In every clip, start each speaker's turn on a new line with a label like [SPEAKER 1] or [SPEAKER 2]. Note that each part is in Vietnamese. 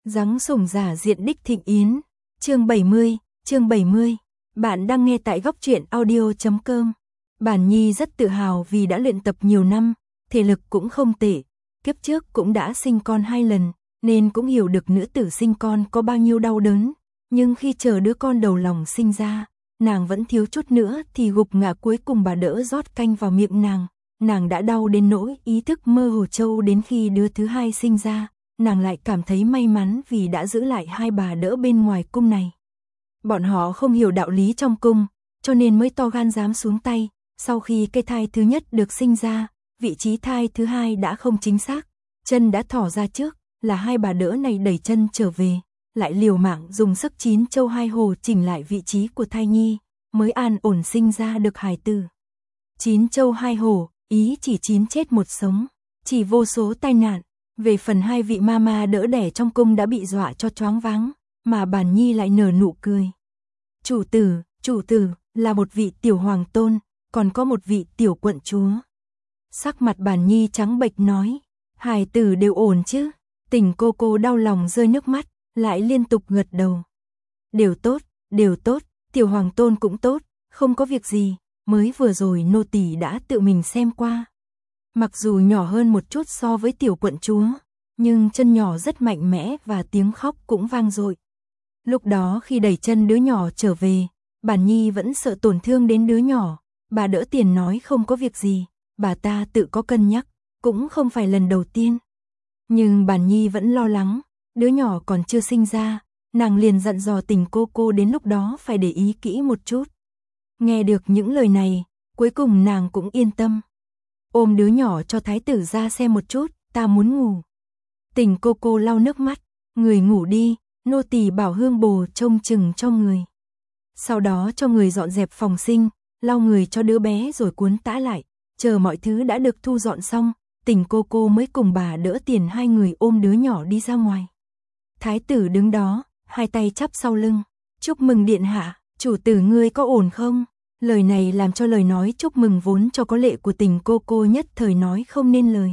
[SPEAKER 1] Giáng sủng giả diện đích thịnh yến. Chương 70. Bạn đang nghe tại góc truyện audio.com. Bản Nhi rất tự hào vì đã luyện tập nhiều năm, thể lực cũng không tệ, kiếp trước cũng đã sinh con 2 lần, nên cũng hiểu được nữ tử sinh con có bao nhiêu đau đớn, nhưng khi chờ đứa con đầu lòng sinh ra, nàng vẫn thiếu chút nữa thì gục ngã, cuối cùng bà đỡ rót canh vào miệng nàng đã đau đến nỗi ý thức mơ hồ trâu đến khi đứa thứ hai sinh ra. Nàng lại cảm thấy may mắn vì đã giữ lại hai bà đỡ bên ngoài cung này. Bọn họ không hiểu đạo lý trong cung, cho nên mới to gan dám xuống tay. Sau khi cây thai thứ nhất được sinh ra, vị trí thai thứ hai đã không chính xác, chân đã thỏ ra trước, là hai bà đỡ này đẩy chân trở về, lại liều mạng dùng sức 9 châu 2 hồ chỉnh lại vị trí của thai nhi, mới an ổn sinh ra được hài tử. 9 châu 2 hồ, ý chỉ 9 chết một sống, chỉ vô số tai nạn. Về phần hai vị mama đỡ đẻ trong cung đã bị dọa cho choáng váng, mà Bản Nhi lại nở nụ cười. Chủ tử, là một vị tiểu hoàng tôn, còn có một vị tiểu quận chúa. Sắc mặt Bản Nhi trắng bệch nói, hài tử đều ổn chứ? Tỉnh cô đau lòng rơi nước mắt, lại liên tục gật đầu. Đều tốt, tiểu hoàng tôn cũng tốt, không có việc gì, mới vừa rồi nô tỳ đã tự mình xem qua. Mặc dù nhỏ hơn một chút so với tiểu quận chúa, nhưng chân nhỏ rất mạnh mẽ và tiếng khóc cũng vang dội. Lúc đó khi đẩy chân đứa nhỏ trở về, Bản Nhi vẫn sợ tổn thương đến đứa nhỏ, bà đỡ tiền nói không có việc gì, bà ta tự có cân nhắc, cũng không phải lần đầu tiên. Nhưng Bản Nhi vẫn lo lắng, đứa nhỏ còn chưa sinh ra, nàng liền dặn dò Tình cô đến lúc đó phải để ý kỹ một chút. Nghe được những lời này, cuối cùng nàng cũng yên tâm. Ôm đứa nhỏ cho thái tử ra xem một chút, ta muốn ngủ. Tình cô lau nước mắt, người ngủ đi, nô tỳ bảo hương bồ trông chừng cho người. Sau đó cho người dọn dẹp phòng sinh, lau người cho đứa bé rồi cuốn tã lại, chờ mọi thứ đã được thu dọn xong, Tình cô mới cùng bà đỡ tiền hai người ôm đứa nhỏ đi ra ngoài. Thái tử đứng đó, hai tay chắp sau lưng, chúc mừng điện hạ, chủ tử ngươi có ổn không? Lời này làm cho lời nói chúc mừng vốn cho có lệ của Tình cô nhất thời nói không nên lời.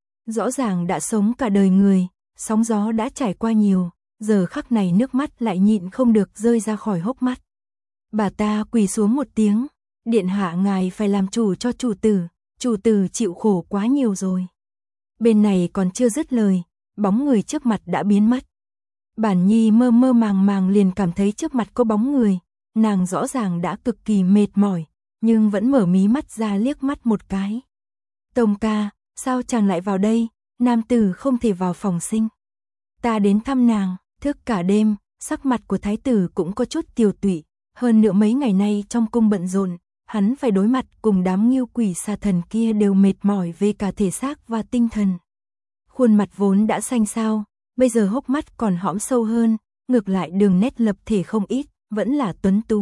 [SPEAKER 1] Rõ ràng đã sống cả đời người, sóng gió đã trải qua nhiều, giờ khắc này nước mắt lại nhịn không được rơi ra khỏi hốc mắt. Bà ta quỳ xuống một tiếng, điện hạ ngài phải làm chủ cho chủ tử chịu khổ quá nhiều rồi. Bên này còn chưa dứt lời, bóng người trước mặt đã biến mất. Bản Nhi mơ màng liền cảm thấy trước mặt có bóng người. Nàng rõ ràng đã cực kỳ mệt mỏi, nhưng vẫn mở mí mắt ra liếc mắt một cái. Tông ca, sao chàng lại vào đây? Nam tử không thể vào phòng sinh. Ta đến thăm nàng, thức cả đêm, sắc mặt của thái tử cũng có chút tiều tụy. Hơn nữa mấy ngày nay trong cung bận rộn, hắn phải đối mặt cùng đám ngưu quỷ xà thần kia đều mệt mỏi về cả thể xác và tinh thần. Khuôn mặt vốn đã xanh xao, bây giờ hốc mắt còn hõm sâu hơn, ngược lại đường nét lập thể không ít. Vẫn là tuấn tú.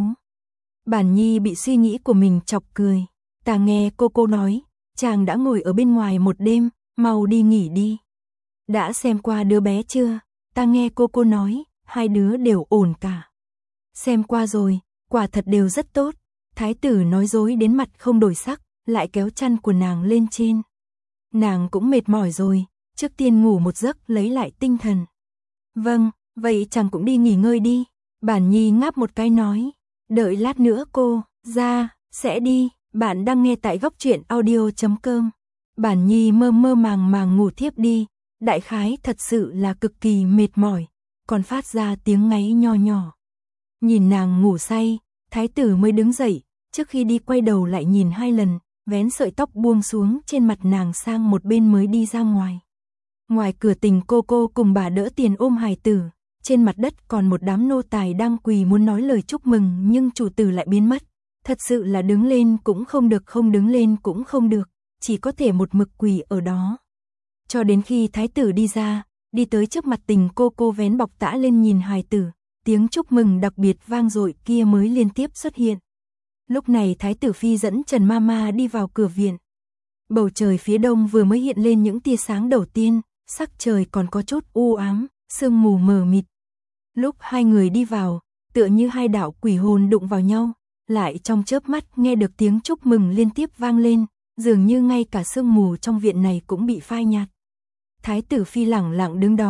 [SPEAKER 1] Bản Nhi bị suy nghĩ của mình chọc cười. Ta nghe cô nói, chàng đã ngồi ở bên ngoài một đêm, mau đi nghỉ đi. Đã xem qua đứa bé chưa? Ta nghe cô nói, hai đứa đều ổn cả. Xem qua rồi, quả thật đều rất tốt. Thái tử nói dối đến mặt không đổi sắc, lại kéo chăn của nàng lên trên. Nàng cũng mệt mỏi rồi, trước tiên ngủ một giấc lấy lại tinh thần. Vâng, vậy chàng cũng đi nghỉ ngơi đi. Bản Nhi ngáp một cái nói, đợi lát nữa cô ra sẽ đi. Bạn đang nghe tại góc truyện audio.com. Bản Nhi mơ màng ngủ thiếp đi, đại khái thật sự là cực kỳ mệt mỏi, còn phát ra tiếng ngáy nho nhỏ. Nhìn nàng ngủ say, thái tử mới đứng dậy, trước khi đi quay đầu lại nhìn 2 lần, vén sợi tóc buông xuống trên mặt nàng sang một bên mới đi ra ngoài. Ngoài cửa Tình cô cùng bà đỡ tiền ôm hài tử. Trên mặt đất còn một đám nô tài đang quỳ muốn nói lời chúc mừng, nhưng chủ tử lại biến mất. Thật sự là đứng lên cũng không được, không đứng lên cũng không được, chỉ có thể một mực quỳ ở đó. Cho đến khi thái tử đi ra, đi tới trước mặt Tình cô vén bọc tã lên nhìn hài tử, tiếng chúc mừng đặc biệt vang dội kia mới liên tiếp xuất hiện. Lúc này thái tử phi dẫn Trần Mama đi vào cửa viện. Bầu trời phía đông vừa mới hiện lên những tia sáng đầu tiên, sắc trời còn có chút u ám, sương mù mờ mịt. Lúc hai người đi vào, tựa như hai đạo quỷ hồn đụng vào nhau, lại trong chớp mắt nghe được tiếng chúc mừng liên tiếp vang lên, dường như ngay cả sương mù trong viện này cũng bị phai nhạt. Thái tử phi lẳng lặng đứng đó,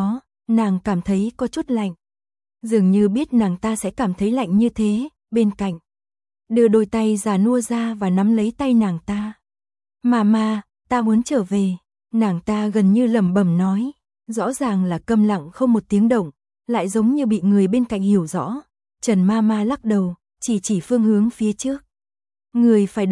[SPEAKER 1] nàng cảm thấy có chút lạnh. Dường như biết nàng ta sẽ cảm thấy lạnh như thế, bên cạnh đưa đôi tay già nua ra và nắm lấy tay nàng ta. Mama, ta muốn trở về, nàng ta gần như lẩm bẩm nói, rõ ràng là câm lặng không một tiếng động, lại giống như bị người bên cạnh hiểu rõ. Trần Mama lắc đầu, chỉ phương hướng phía trước. Người phải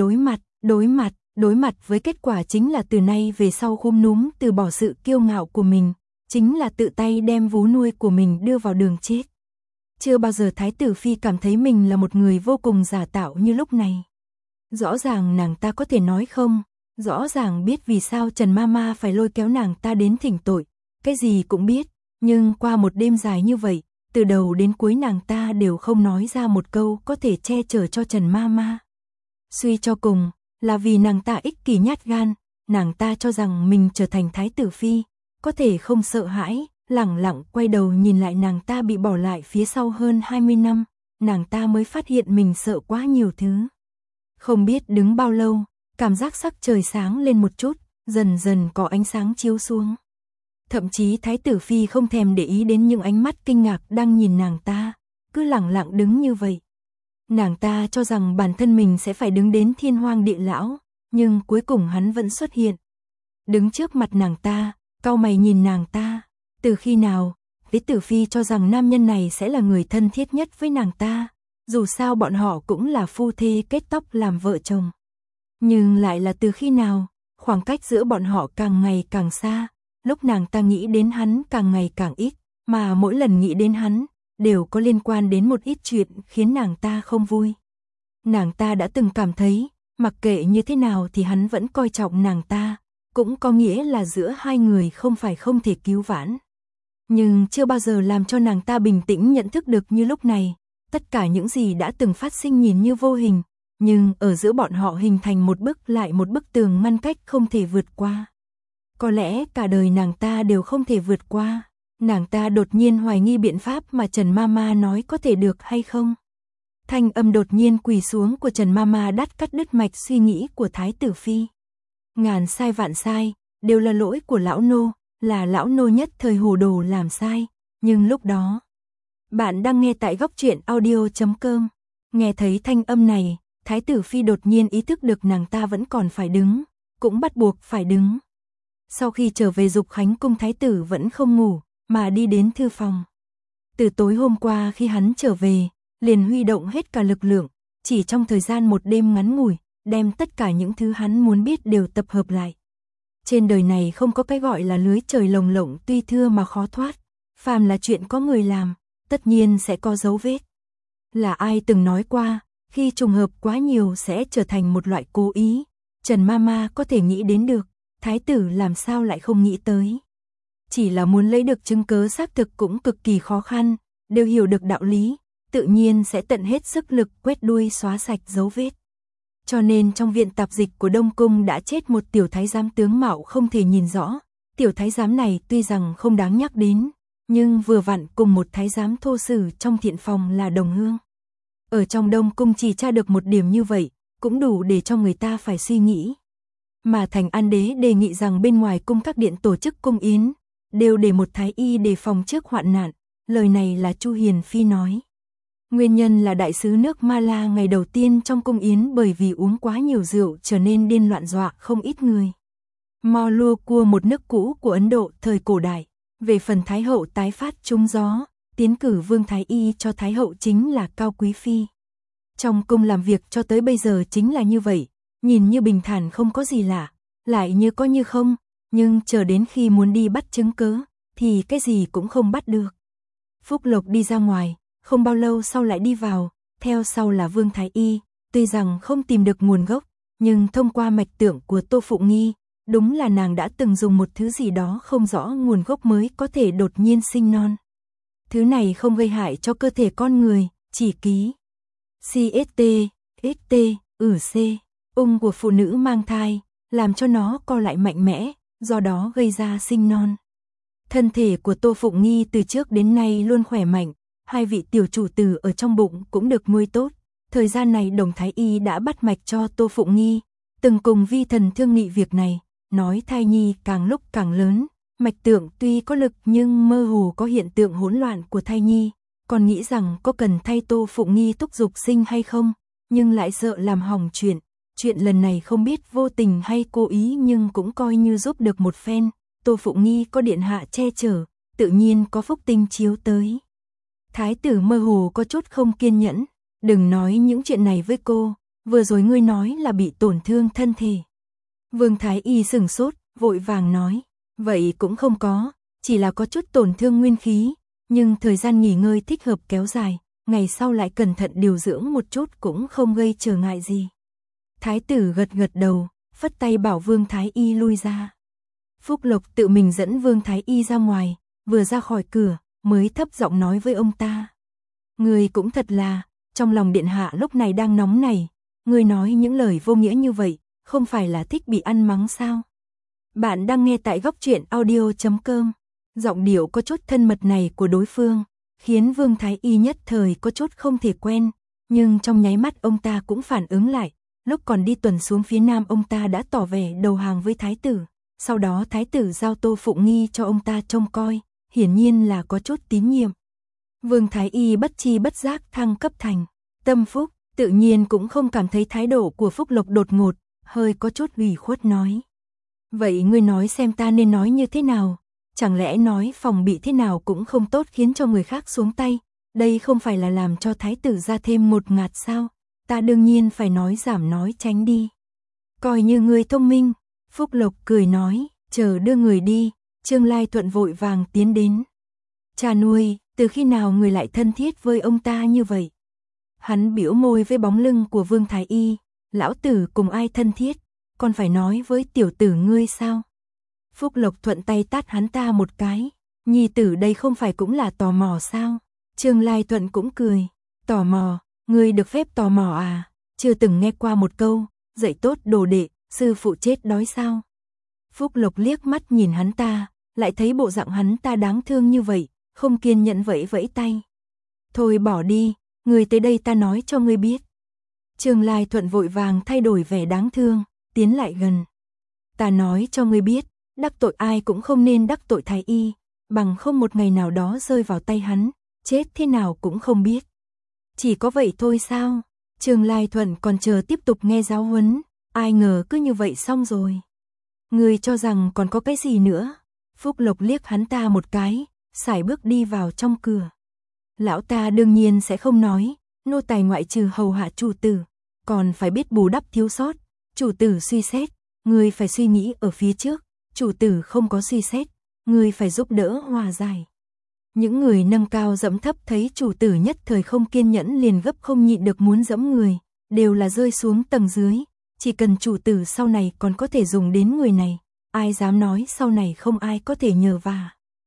[SPEAKER 1] đối mặt với kết quả chính là từ nay về sau khúm núm từ bỏ sự kiêu ngạo của mình, chính là tự tay đem vú nuôi của mình đưa vào đường chết. Chưa bao giờ Thái tử Phi cảm thấy mình là một người vô cùng giả tạo như lúc này. Rõ ràng nàng ta có thể nói không, rõ ràng biết vì sao Trần Mama phải lôi kéo nàng ta đến thỉnh tội, cái gì cũng biết, nhưng qua một đêm dài như vậy, từ đầu đến cuối nàng ta đều không nói ra một câu có thể che chở cho Trần Mama. Suy cho cùng, là vì nàng ta ích kỷ nhát gan, nàng ta cho rằng mình trở thành Thái tử Phi, có thể không sợ hãi, lẳng lặng quay đầu nhìn lại nàng ta bị bỏ lại phía sau hơn 20 năm, nàng ta mới phát hiện mình sợ quá nhiều thứ. Không biết đứng bao lâu, cảm giác sắc trời sáng lên một chút, dần dần có ánh sáng chiếu xuống. Thậm chí Thái tử Phi không thèm để ý đến những ánh mắt kinh ngạc đang nhìn nàng ta, cứ lẳng lặng đứng như vậy. Nàng ta cho rằng bản thân mình sẽ phải đứng đến thiên hoang địa lão, nhưng cuối cùng hắn vẫn xuất hiện. Đứng trước mặt nàng ta, cau mày nhìn nàng ta, từ khi nào, Thái tử Phi cho rằng nam nhân này sẽ là người thân thiết nhất với nàng ta, dù sao bọn họ cũng là phu thê kết tóc làm vợ chồng. Nhưng lại là từ khi nào, khoảng cách giữa bọn họ càng ngày càng xa, lúc nàng ta nghĩ đến hắn càng ngày càng ít, mà mỗi lần nghĩ đến hắn, đều có liên quan đến một ít chuyện khiến nàng ta không vui. Nàng ta đã từng cảm thấy, mặc kệ như thế nào thì hắn vẫn coi trọng nàng ta, cũng có nghĩa là giữa hai người không phải không thể cứu vãn. Nhưng chưa bao giờ làm cho nàng ta bình tĩnh nhận thức được như lúc này, tất cả những gì đã từng phát sinh nhìn như vô hình, nhưng ở giữa bọn họ hình thành một bức lại một bức tường ngăn cách không thể vượt qua. Có lẽ cả đời nàng ta đều không thể vượt qua. Nàng ta đột nhiên hoài nghi biện pháp mà Trần Mama nói có thể được hay không. Thanh âm đột nhiên quỳ xuống của Trần Mama đắt cắt đứt mạch suy nghĩ của Thái tử Phi. Ngàn sai vạn sai, đều là lỗi của lão nô, là lão nô nhất thời hồ đồ làm sai, nhưng lúc đó. Bạn đang nghe tại góc truyện audio.com. Nghe thấy thanh âm này, Thái tử Phi đột nhiên ý thức được nàng ta vẫn còn phải đứng, cũng bắt buộc phải đứng. Sau khi trở về Dục Khánh cung, Thái tử vẫn không ngủ, mà đi đến thư phòng. Từ tối hôm qua khi hắn trở về, liền huy động hết cả lực lượng, chỉ trong thời gian một đêm ngắn ngủi, đem tất cả những thứ hắn muốn biết đều tập hợp lại. Trên đời này không có cái gọi là lưới trời lồng lộng tuy thưa mà khó thoát, phàm là chuyện có người làm, tất nhiên sẽ có dấu vết. Là ai từng nói qua, khi trùng hợp quá nhiều sẽ trở thành một loại cố ý, Trần Mama có thể nghĩ đến được, Thái tử làm sao lại không nghĩ tới. Chỉ là muốn lấy được chứng cớ xác thực cũng cực kỳ khó khăn, đều hiểu được đạo lý, tự nhiên sẽ tận hết sức lực quét đuôi xóa sạch dấu vết. Cho nên trong viện tạp dịch của Đông Cung đã chết một tiểu thái giám tướng mạo không thể nhìn rõ. Tiểu thái giám này tuy rằng không đáng nhắc đến, nhưng vừa vặn cùng một thái giám thô sử trong thiện phòng là đồng hương. Ở trong Đông Cung chỉ tra được một điểm như vậy, cũng đủ để cho người ta phải suy nghĩ. Mà Thành An Đế đề nghị rằng bên ngoài cung các điện tổ chức cung yến, đều để một thái y đề phòng trước hoạn nạn, lời này là Chu Hiền Phi nói. Nguyên nhân là đại sứ nước Mala ngày đầu tiên trong cung yến bởi vì uống quá nhiều rượu trở nên điên loạn dọa không ít người. Maulukua một nước cũ của Ấn Độ thời cổ đại, về phần Thái hậu tái phát trúng gió, tiến cử Vương Thái Y cho Thái hậu chính là Cao Quý Phi. Trong cung làm việc cho tới bây giờ chính là như vậy, nhìn như bình thản không có gì lạ, lại như có như không, nhưng chờ đến khi muốn đi bắt chứng cớ, thì cái gì cũng không bắt được. Phúc Lộc đi ra ngoài, không bao lâu sau lại đi vào, theo sau là Vương Thái Y, tuy rằng không tìm được nguồn gốc, nhưng thông qua mạch tượng của Tô Phụng Nghi, đúng là nàng đã từng dùng một thứ gì đó không rõ nguồn gốc mới có thể đột nhiên sinh non. Thứ này không gây hại cho cơ thể con người, chỉ ký CST, ST, C, ung của phụ nữ mang thai, làm cho nó co lại mạnh mẽ, do đó gây ra sinh non. Thân thể của Tô Phụng Nghi từ trước đến nay luôn khỏe mạnh, hai vị tiểu chủ tử ở trong bụng cũng được nuôi tốt. Thời gian này Đồng Thái Y đã bắt mạch cho Tô Phụng Nghi, từng cùng vi thần thương nghị việc này, nói thai nhi càng lúc càng lớn, Mạch tượng tuy có lực nhưng mơ hồ có hiện tượng hỗn loạn của thai nhi, còn nghĩ rằng có cần thay Tô Phụng Nghi thúc giục sinh hay không, nhưng lại sợ làm hỏng chuyện. Chuyện lần này không biết vô tình hay cố ý nhưng cũng coi như giúp được một phen. Tô Phụng Nghi có điện hạ che chở, tự nhiên có phúc tinh chiếu tới. Thái tử mơ hồ có chút không kiên nhẫn, đừng nói những chuyện này với cô, vừa rồi ngươi nói là bị tổn thương thân thể. Vương Thái Y sửng sốt, vội vàng nói, vậy cũng không có, chỉ là có chút tổn thương nguyên khí, nhưng thời gian nghỉ ngơi thích hợp kéo dài, ngày sau lại cẩn thận điều dưỡng một chút cũng không gây trở ngại gì. Thái tử gật gật đầu, phất tay bảo Vương Thái Y lui ra. Phúc Lộc tự mình dẫn Vương Thái Y ra ngoài, vừa ra khỏi cửa, mới thấp giọng nói với ông ta. Người cũng thật là, trong lòng điện hạ lúc này đang nóng nảy, người nói những lời vô nghĩa như vậy, không phải là thích bị ăn mắng sao? Bạn đang nghe tại góc truyện audio.com. Giọng điệu có chút thân mật này của đối phương, khiến Vương Thái Y nhất thời có chút không thể quen, nhưng trong nháy mắt ông ta cũng phản ứng lại, lúc còn đi tuần xuống phía nam ông ta đã tỏ vẻ đầu hàng với thái tử, sau đó thái tử giao Tô Phụng Nghi cho ông ta trông coi, hiển nhiên là có chút tín nhiệm. Vương Thái Y bất chi bất giác thăng cấp thành tâm phúc, tự nhiên cũng không cảm thấy thái độ của Phúc Lộc đột ngột, hơi có chút ủy khuất nói. Vậy ngươi nói xem ta nên nói như thế nào? Chẳng lẽ nói phòng bị thế nào cũng không tốt khiến cho người khác xuống tay, đây không phải là làm cho thái tử ra thêm một ngạt sao? Ta đương nhiên phải nói giảm nói tránh đi. Coi như ngươi thông minh, Phúc Lộc cười nói, chờ đưa người đi, Trương Lai Thuận vội vàng tiến đến. Cha nuôi, từ khi nào người lại thân thiết với ông ta như vậy? Hắn bĩu môi với bóng lưng của Vương Thái Y, lão tử cùng ai thân thiết, còn phải nói với tiểu tử ngươi sao? Phúc Lộc thuận tay tát hắn ta một cái, nhi tử đây không phải cũng là tò mò sao? Trương Lai Thuận cũng cười, tò mò, ngươi được phép tò mò à? Chưa từng nghe qua một câu, dạy tốt đồ đệ, sư phụ chết đói sao? Phúc Lộc liếc mắt nhìn hắn ta, lại thấy bộ dạng hắn ta đáng thương như vậy, không kiên nhẫn vẫy vẫy tay. Thôi bỏ đi, ngươi tới đây ta nói cho ngươi biết. Trương Lai Thuận vội vàng thay đổi vẻ đáng thương, tiến lại gần. Ta nói cho ngươi biết, đắc tội ai cũng không nên đắc tội Thái Y, bằng không một ngày nào đó rơi vào tay hắn, chết thế nào cũng không biết. Chỉ có vậy thôi sao? Trương Lai Thuận còn chờ tiếp tục nghe giáo huấn, ai ngờ cứ như vậy xong rồi. Ngươi cho rằng còn có cái gì nữa? Phúc Lộc liếc hắn ta một cái, sải bước đi vào trong cửa. Lão ta đương nhiên sẽ không nói, nô tài ngoại trừ hầu hạ chủ tử, còn phải biết bù đắp thiếu sót. Chủ tử suy xét, ngươi phải suy nghĩ ở phía trước, chủ tử không có suy xét, ngươi phải giúp đỡ hòa giải. Những người nâng cao dẫm thấp thấy chủ tử nhất thời không kiên nhẫn liền gấp không nhịn được muốn dẫm người, đều là rơi xuống tầng dưới, chỉ cần chủ tử sau này còn có thể dùng đến người này, ai dám nói sau này không ai có thể nhờ vả.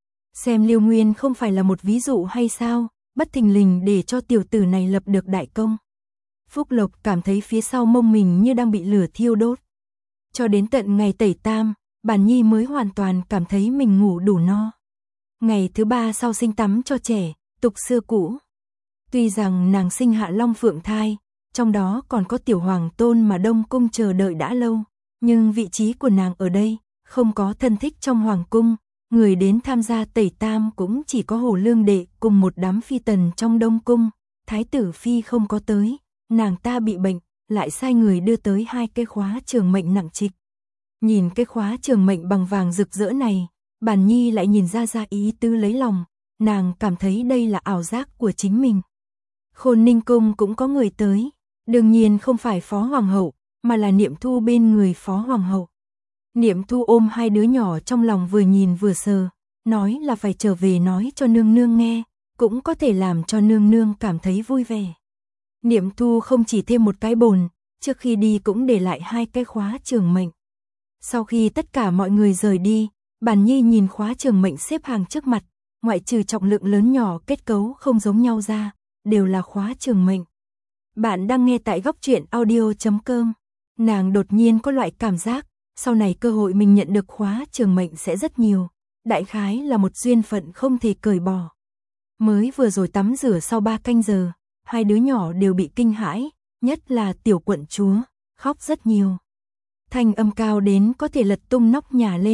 [SPEAKER 1] Xem Liêu Nguyên không phải là một ví dụ hay sao, bất thình lình để cho tiểu tử này lập được đại công. Phúc Lộc cảm thấy phía sau mông mình như đang bị lửa thiêu đốt. Cho đến tận ngày tẩy tam, Bản Nhi mới hoàn toàn cảm thấy mình ngủ đủ no. Ngày thứ 3 sau sinh tắm cho trẻ, tục xưa cũ. Tuy rằng nàng sinh hạ long phượng thai, trong đó còn có tiểu hoàng tôn mà Đông Cung chờ đợi đã lâu, nhưng vị trí của nàng ở đây, không có thân thích trong hoàng cung, người đến tham gia tẩy tam cũng chỉ có Hồ Lương Đệ cùng một đám phi tần trong Đông Cung, Thái tử phi không có tới, nàng ta bị bệnh, lại sai người đưa tới 2 cái khóa trường mệnh nặng trịch. Nhìn cái khóa trường mệnh bằng vàng rực rỡ này, Bản Nhi lại nhìn ra ý tứ lấy lòng, nàng cảm thấy đây là ảo giác của chính mình. Khôn Ninh Cung cũng có người tới, đương nhiên không phải Phó Hoàng hậu, mà là Niệm Thu bên người Phó Hoàng hậu. Niệm Thu ôm 2 đứa nhỏ trong lòng vừa nhìn vừa sờ, nói là phải trở về nói cho nương nương nghe, cũng có thể làm cho nương nương cảm thấy vui vẻ. Niệm Thu không chỉ thêm một cái bồn, trước khi đi cũng để lại 2 cái khóa trường mệnh. Sau khi tất cả mọi người rời đi, Bản Nhi nhìn khóa trường mệnh xếp hàng trước mặt, ngoại trừ trọng lượng lớn nhỏ kết cấu không giống nhau ra, đều là khóa trường mệnh. Bạn đang nghe tại góc truyện audio.com. Nàng đột nhiên có loại cảm giác, sau này cơ hội mình nhận được khóa trường mệnh sẽ rất nhiều, đại khái là một duyên phận không thể cởi bỏ. Mới vừa rồi tắm rửa sau 3 canh giờ, 2 đứa nhỏ đều bị kinh hãi, nhất là tiểu quận chúa, khóc rất nhiều. Thanh âm cao đến có thể lật tung nóc nhà lên,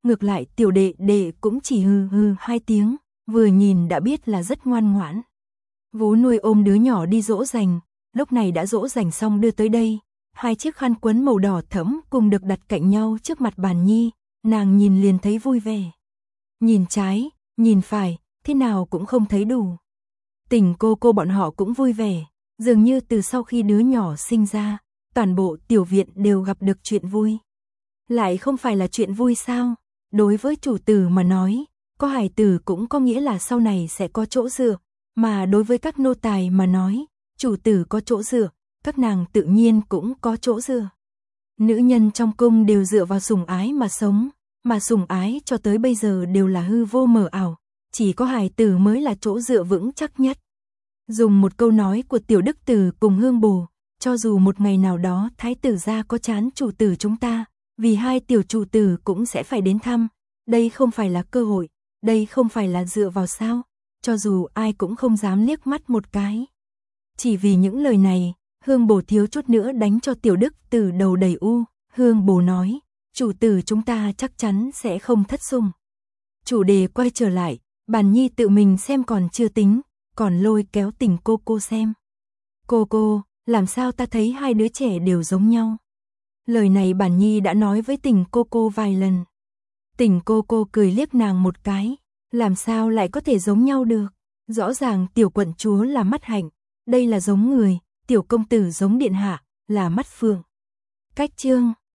[SPEAKER 1] ngược lại tiểu đệ đệ cũng chỉ hừ hừ 2 tiếng, vừa nhìn đã biết là rất ngoan ngoãn. Vú nuôi ôm đứa nhỏ đi dỗ dành, lúc này đã dỗ dành xong đưa tới đây, 2 chiếc khăn quấn màu đỏ thẫm cùng được đặt cạnh nhau trước mặt Bàn Nhi, nàng nhìn liền thấy vui vẻ. Nhìn trái, nhìn phải, thế nào cũng không thấy đủ. Tình cô bọn họ cũng vui vẻ, dường như từ sau khi đứa nhỏ sinh ra, toàn bộ tiểu viện đều gặp được chuyện vui. Lại không phải là chuyện vui sao? Đối với chủ tử mà nói, có hài tử cũng có nghĩa là sau này sẽ có chỗ dựa, mà đối với các nô tài mà nói, chủ tử có chỗ dựa, các nàng tự nhiên cũng có chỗ dựa. Nữ nhân trong cung đều dựa vào sủng ái mà sống, mà sủng ái cho tới bây giờ đều là hư vô mờ ảo, chỉ có hài tử mới là chỗ dựa vững chắc nhất. Dùng một câu nói của Tiểu Đức Tử cùng Hương Bồ, cho dù một ngày nào đó thái tử gia có chán chủ tử chúng ta, vì 2 tiểu chủ tử cũng sẽ phải đến thăm, đây không phải là cơ hội, đây không phải là dựa vào sao, cho dù ai cũng không dám liếc mắt một cái. Chỉ vì những lời này, Hương Bồ thiếu chút nữa đánh cho Tiểu Đức Tử đầu đầy u. Hương Bồ nói, chủ tử chúng ta chắc chắn sẽ không thất sủng. Chủ đề quay trở lại, Bàn Nhi tự mình xem còn chưa tính, còn lôi kéo Tình cô xem. Cô, làm sao ta thấy 2 đứa trẻ đều giống nhau? Lời này Bàn Nhi đã nói với Tình cô vài lần. Tình cô cười liếc nàng một cái, làm sao lại có thể giống nhau được? Rõ ràng tiểu quận chúa là mắt hạnh, đây là giống người, tiểu công tử giống điện hạ, là mắt phượng. Cách chương